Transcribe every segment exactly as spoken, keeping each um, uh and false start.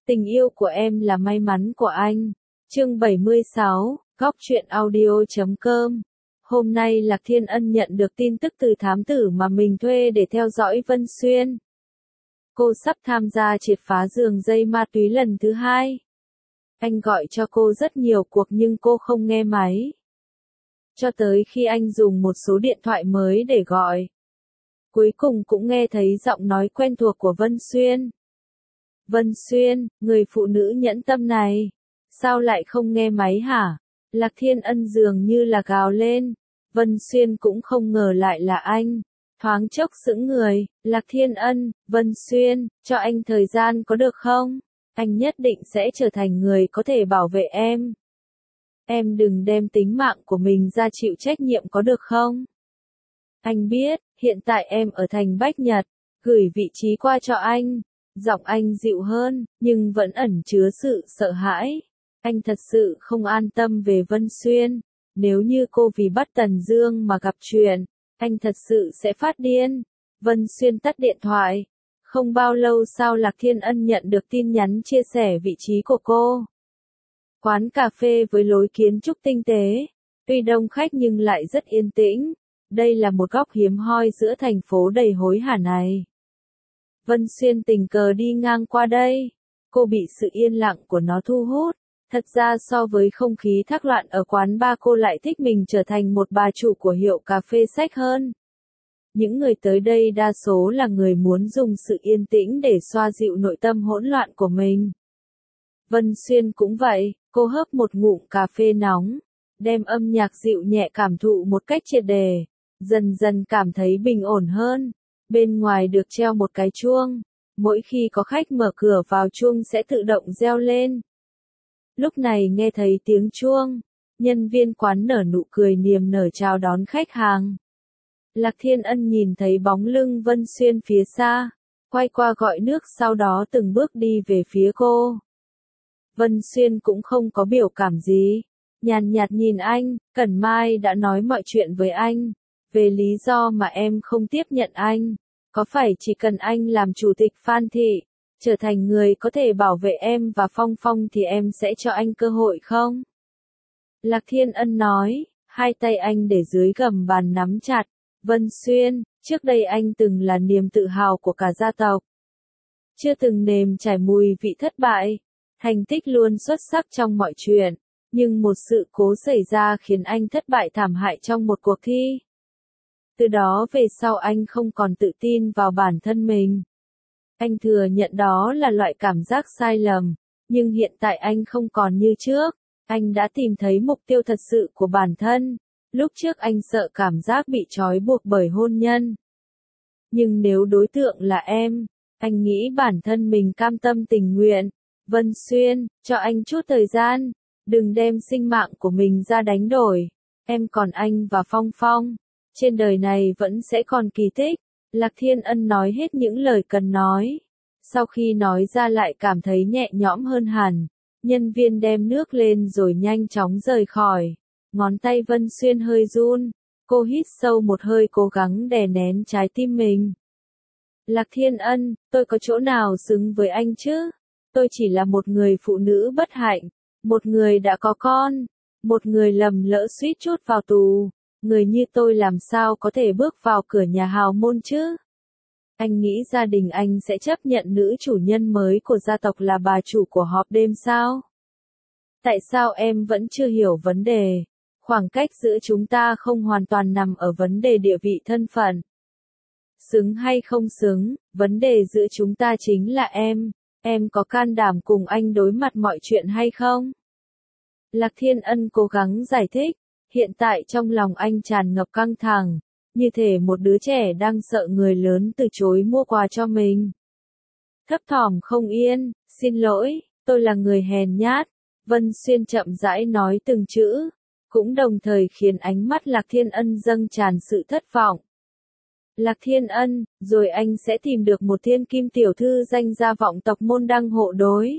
Tình yêu của em là may mắn của anh. Chương bảy mươi sáu, góc truyện audio chấm com. Hôm nay Lạc Thiên Ân nhận được tin tức từ thám tử mà mình thuê để theo dõi Vân Xuyên. Cô sắp tham gia triệt phá đường dây ma túy lần thứ hai. Anh gọi cho cô rất nhiều cuộc nhưng cô không nghe máy. Cho tới khi anh dùng một số điện thoại mới để gọi. Cuối cùng cũng nghe thấy giọng nói quen thuộc của Vân Xuyên. Vân Xuyên, người phụ nữ nhẫn tâm này. Sao lại không nghe máy hả? Lạc Thiên Ân dường như là gào lên. Vân Xuyên cũng không ngờ lại là anh. Thoáng chốc sững người. Lạc Thiên Ân, Vân Xuyên, cho anh thời gian có được không? Anh nhất định sẽ trở thành người có thể bảo vệ em. Em đừng đem tính mạng của mình ra chịu trách nhiệm có được không? Anh biết, hiện tại em ở thành Bách Nhật. Gửi vị trí qua cho anh. Giọng anh dịu hơn, nhưng vẫn ẩn chứa sự sợ hãi. Anh thật sự không an tâm về Vân Xuyên. Nếu như cô vì bắt Tần Dương mà gặp chuyện, anh thật sự sẽ phát điên. Vân Xuyên tắt điện thoại. Không bao lâu sau Lạc Thiên Ân nhận được tin nhắn chia sẻ vị trí của cô. Quán cà phê với lối kiến trúc tinh tế. Tuy đông khách nhưng lại rất yên tĩnh. Đây là một góc hiếm hoi giữa thành phố đầy hối hả này. Vân Xuyên tình cờ đi ngang qua đây. Cô bị sự yên lặng của nó thu hút. Thật ra so với không khí thác loạn ở quán bar cô lại thích mình trở thành một bà chủ của hiệu cà phê sách hơn. Những người tới đây đa số là người muốn dùng sự yên tĩnh để xoa dịu nội tâm hỗn loạn của mình. Vân Xuyên cũng vậy, cô hớp một ngụm cà phê nóng, đem âm nhạc dịu nhẹ cảm thụ một cách triệt để, dần dần cảm thấy bình ổn hơn. Bên ngoài được treo một cái chuông, mỗi khi có khách mở cửa vào chuông sẽ tự động reo lên. Lúc này nghe thấy tiếng chuông, nhân viên quán nở nụ cười niềm nở chào đón khách hàng. Lạc Thiên Ân nhìn thấy bóng lưng Vân Xuyên phía xa, quay qua gọi nước sau đó từng bước đi về phía cô. Vân Xuyên cũng không có biểu cảm gì, nhàn nhạt nhìn anh, Cẩn Mai đã nói mọi chuyện với anh, về lý do mà em không tiếp nhận anh, có phải chỉ cần anh làm chủ tịch Phan Thị, trở thành người có thể bảo vệ em và Phong Phong thì em sẽ cho anh cơ hội không? Lạc Thiên Ân nói, hai tay anh để dưới gầm bàn nắm chặt. Vân Xuyên, trước đây anh từng là niềm tự hào của cả gia tộc. Chưa từng nếm trải mùi vị thất bại, thành tích luôn xuất sắc trong mọi chuyện, nhưng một sự cố xảy ra khiến anh thất bại thảm hại trong một cuộc thi. Từ đó về sau anh không còn tự tin vào bản thân mình. Anh thừa nhận đó là loại cảm giác sai lầm, nhưng hiện tại anh không còn như trước, anh đã tìm thấy mục tiêu thật sự của bản thân. Lúc trước anh sợ cảm giác bị trói buộc bởi hôn nhân. Nhưng nếu đối tượng là em, anh nghĩ bản thân mình cam tâm tình nguyện. Vân Xuyên, cho anh chút thời gian, đừng đem sinh mạng của mình ra đánh đổi. Em còn anh và Phong Phong, trên đời này vẫn sẽ còn kỳ tích. Lạc Thiên Ân nói hết những lời cần nói. Sau khi nói ra lại cảm thấy nhẹ nhõm hơn hẳn. Nhân viên đem nước lên rồi nhanh chóng rời khỏi. Ngón tay Vân Xuyên hơi run, cô hít sâu một hơi cố gắng đè nén trái tim mình. Lạc Thiên Ân, tôi có chỗ nào xứng với anh chứ? Tôi chỉ là một người phụ nữ bất hạnh, một người đã có con, một người lầm lỡ suýt chút vào tù. Người như tôi làm sao có thể bước vào cửa nhà hào môn chứ? Anh nghĩ gia đình anh sẽ chấp nhận nữ chủ nhân mới của gia tộc là bà chủ của họp đêm sao? Tại sao em vẫn chưa hiểu vấn đề? Khoảng cách giữa chúng ta không hoàn toàn nằm ở vấn đề địa vị thân phận. Xứng hay không xứng, vấn đề giữa chúng ta chính là em, em có can đảm cùng anh đối mặt mọi chuyện hay không? Lạc Thiên Ân cố gắng giải thích, hiện tại trong lòng anh tràn ngập căng thẳng, như thể một đứa trẻ đang sợ người lớn từ chối mua quà cho mình. Thấp thỏm không yên, xin lỗi, tôi là người hèn nhát, Vân Xuyên chậm rãi nói từng chữ. Cũng đồng thời khiến ánh mắt Lạc Thiên Ân dâng tràn sự thất vọng. Lạc Thiên Ân, rồi anh sẽ tìm được một thiên kim tiểu thư danh gia vọng tộc môn đăng hộ đối.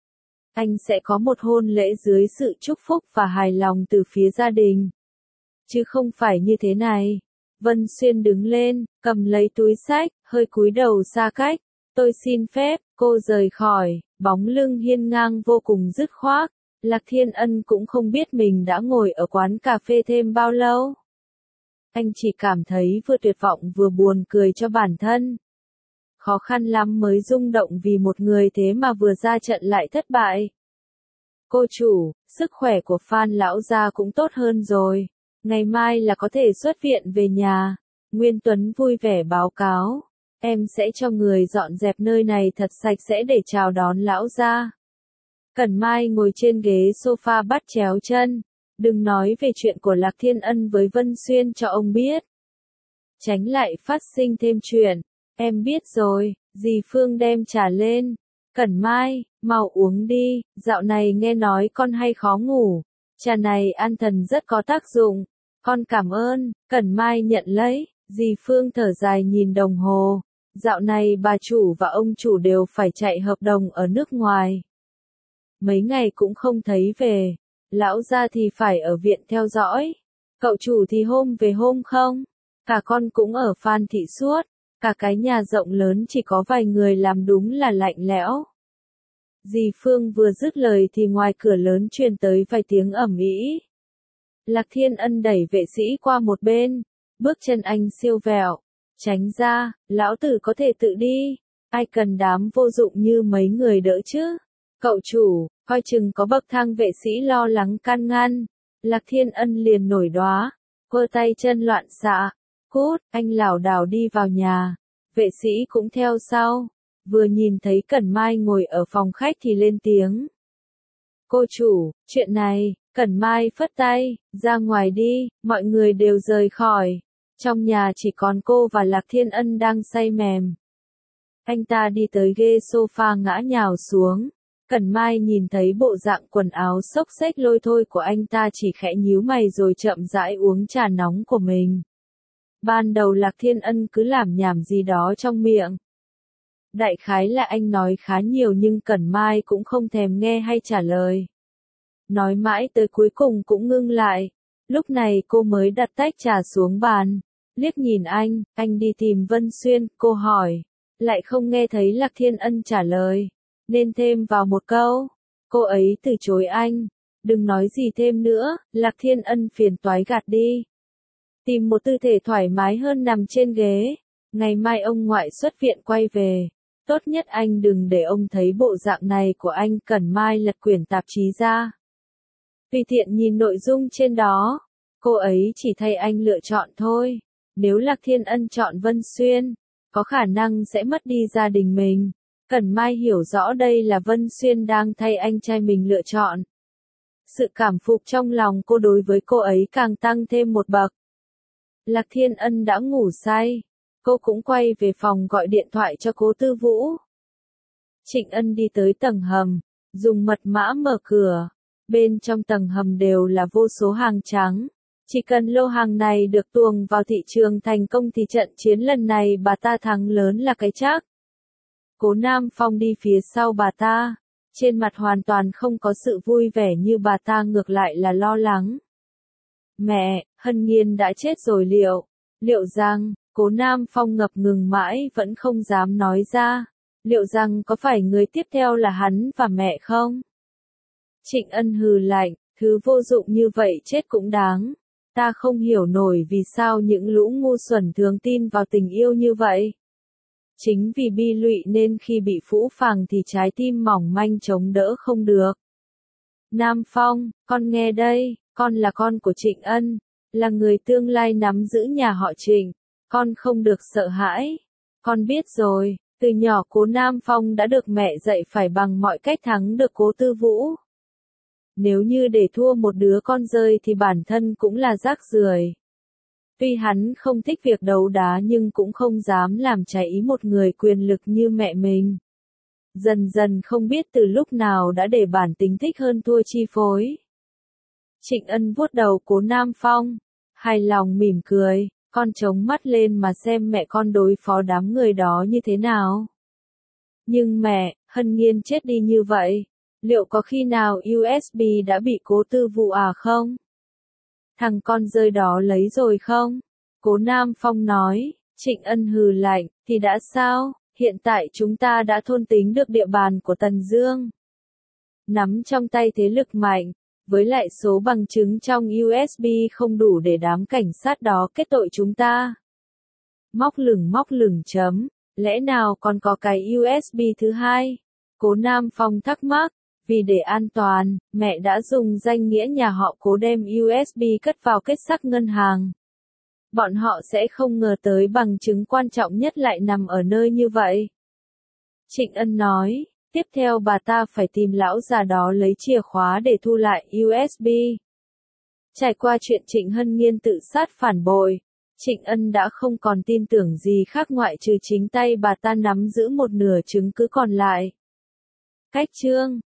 Anh sẽ có một hôn lễ dưới sự chúc phúc và hài lòng từ phía gia đình. Chứ không phải như thế này. Vân Xuyên đứng lên, cầm lấy túi xách, hơi cúi đầu xa cách. Tôi xin phép, cô rời khỏi. bóng lưng hiên ngang vô cùng dứt khoát. Lạc Thiên Ân cũng không biết mình đã ngồi ở quán cà phê thêm bao lâu. Anh chỉ cảm thấy vừa tuyệt vọng vừa buồn cười cho bản thân. Khó khăn lắm mới rung động vì một người thế mà vừa ra trận lại thất bại. Cô chủ, sức khỏe của Phan lão gia cũng tốt hơn rồi. Ngày mai là có thể xuất viện về nhà. Nguyên Tuấn vui vẻ báo cáo. Em sẽ cho người dọn dẹp nơi này thật sạch sẽ để chào đón lão gia. Cẩn Mai ngồi trên ghế sofa bắt chéo chân. Đừng nói về chuyện của Lạc Thiên Ân với Vân Xuyên cho ông biết. Tránh lại phát sinh thêm chuyện. Em biết rồi, dì Phương đem trà lên. Cẩn Mai, mau uống đi, dạo này nghe nói con hay khó ngủ. Trà này an thần rất có tác dụng. Con cảm ơn, Cẩn Mai nhận lấy. Dì Phương thở dài nhìn đồng hồ. Dạo này bà chủ và ông chủ đều phải chạy hợp đồng ở nước ngoài. Mấy ngày cũng không thấy về. Lão gia thì phải ở viện theo dõi. Cậu chủ thì hôm về hôm không. Cả con cũng ở Phan Thị suốt. Cả cái nhà rộng lớn chỉ có vài người làm đúng là lạnh lẽo. Dì Phương vừa dứt lời thì ngoài cửa lớn truyền tới vài tiếng ầm ĩ. Lạc Thiên Ân đẩy vệ sĩ qua một bên. Bước chân anh siêu vẹo. Tránh ra, lão tử có thể tự đi. Ai cần đám vô dụng như mấy người đỡ chứ. Cậu chủ, coi chừng có bậc thang, vệ sĩ lo lắng can ngăn. Lạc Thiên Ân liền nổi đoá. Quơ tay chân loạn xạ. Cút, anh lảo đảo đi vào nhà. Vệ sĩ cũng theo sau. Vừa nhìn thấy Cẩn Mai ngồi ở phòng khách thì lên tiếng. Cô chủ, chuyện này, Cẩn Mai phất tay, ra ngoài đi, mọi người đều rời khỏi. Trong nhà chỉ còn cô và Lạc Thiên Ân đang say mềm. Anh ta đi tới ghế sofa ngã nhào xuống. Cẩn Mai nhìn thấy bộ dạng quần áo xốc xếch lôi thôi của anh ta chỉ khẽ nhíu mày rồi chậm rãi uống trà nóng của mình. Ban đầu Lạc Thiên Ân cứ làm nhảm gì đó trong miệng. Đại khái là anh nói khá nhiều nhưng Cẩn Mai cũng không thèm nghe hay trả lời. Nói mãi tới cuối cùng cũng ngưng lại. Lúc này cô mới đặt tách trà xuống bàn. Liếc nhìn anh, anh đi tìm Vân Xuyên, cô hỏi. Lại không nghe thấy Lạc Thiên Ân trả lời. Nên thêm vào một câu. Cô ấy từ chối anh. Đừng nói gì thêm nữa, Lạc Thiên Ân phiền toái gạt đi. Tìm một tư thể thoải mái hơn nằm trên ghế. Ngày mai ông ngoại xuất viện quay về. Tốt nhất anh đừng để ông thấy bộ dạng này của anh. Cẩn Mai lật quyển tạp chí ra. Tùy tiện nhìn nội dung trên đó. Cô ấy chỉ thay anh lựa chọn thôi. Nếu Lạc Thiên Ân chọn Vân Xuyên, có khả năng sẽ mất đi gia đình mình. Cẩn Mai hiểu rõ đây là Vân Xuyên đang thay anh trai mình lựa chọn. Sự cảm phục trong lòng cô đối với cô ấy càng tăng thêm một bậc. Lạc Thiên Ân đã ngủ say. Cô cũng quay về phòng gọi điện thoại cho Cố Tư Vũ. Trịnh Ân đi tới tầng hầm, dùng mật mã mở cửa. Bên trong tầng hầm đều là vô số hàng trắng. Chỉ cần lô hàng này được tuồng vào thị trường thành công thì trận chiến lần này bà ta thắng lớn là cái chắc. Cố Nam Phong đi phía sau bà ta. Trên mặt hoàn toàn không có sự vui vẻ như bà ta, ngược lại là lo lắng. Mẹ, Hân Nhiên đã chết rồi liệu? Liệu rằng, Cố Nam Phong ngập ngừng mãi vẫn không dám nói ra. Liệu rằng có phải người tiếp theo là hắn và mẹ không? Trịnh Ân hừ lạnh, thứ vô dụng như vậy chết cũng đáng. Ta không hiểu nổi vì sao những lũ ngu xuẩn thường tin vào tình yêu như vậy. Chính vì bi lụy nên khi bị phũ phàng thì trái tim mỏng manh chống đỡ không được. Nam Phong, con nghe đây, con là con của Trịnh Ân, là người tương lai nắm giữ nhà họ Trịnh. Con không được sợ hãi. Con biết rồi, từ nhỏ Cố Nam Phong đã được mẹ dạy phải bằng mọi cách thắng được Cố Tư Vũ. Nếu như để thua một đứa con rơi thì bản thân cũng là rác rưởi. Tuy hắn không thích việc đấu đá nhưng cũng không dám làm trái ý một người quyền lực như mẹ mình. Dần dần không biết từ lúc nào đã để bản tính thích hơn thua chi phối. Trịnh Ân vuốt đầu Cố Nam Phong, hài lòng mỉm cười, con chống mắt lên mà xem mẹ con đối phó đám người đó như thế nào. Nhưng mẹ, Hân Nhiên chết đi như vậy, liệu có khi nào u ét bê đã bị Cố Tư Vũ à không? Thằng con rơi đó lấy rồi không? Cố Nam Phong nói. Trịnh Ân hừ lạnh, thì đã sao, Hiện tại chúng ta đã thôn tính được địa bàn của Tần Dương. Nắm trong tay thế lực mạnh, với lại số bằng chứng trong u ét bê không đủ để đám cảnh sát đó kết tội chúng ta. Móc lửng móc lửng chấm, lẽ nào còn có cái u ét bê thứ hai? Cố Nam Phong thắc mắc, vì để an toàn, mẹ đã dùng danh nghĩa nhà họ Cố đem u ét bê cất vào kết sắt ngân hàng. Bọn họ sẽ không ngờ tới bằng chứng quan trọng nhất lại nằm ở nơi như vậy. Trịnh Ân nói, tiếp theo bà ta phải tìm lão già đó lấy chìa khóa để thu lại u ét bê. Trải qua chuyện Trịnh Hân Nhiên tự sát phản bội, Trịnh Ân đã không còn tin tưởng gì khác ngoại trừ chính tay bà ta nắm giữ một nửa chứng cứ còn lại. Cách chương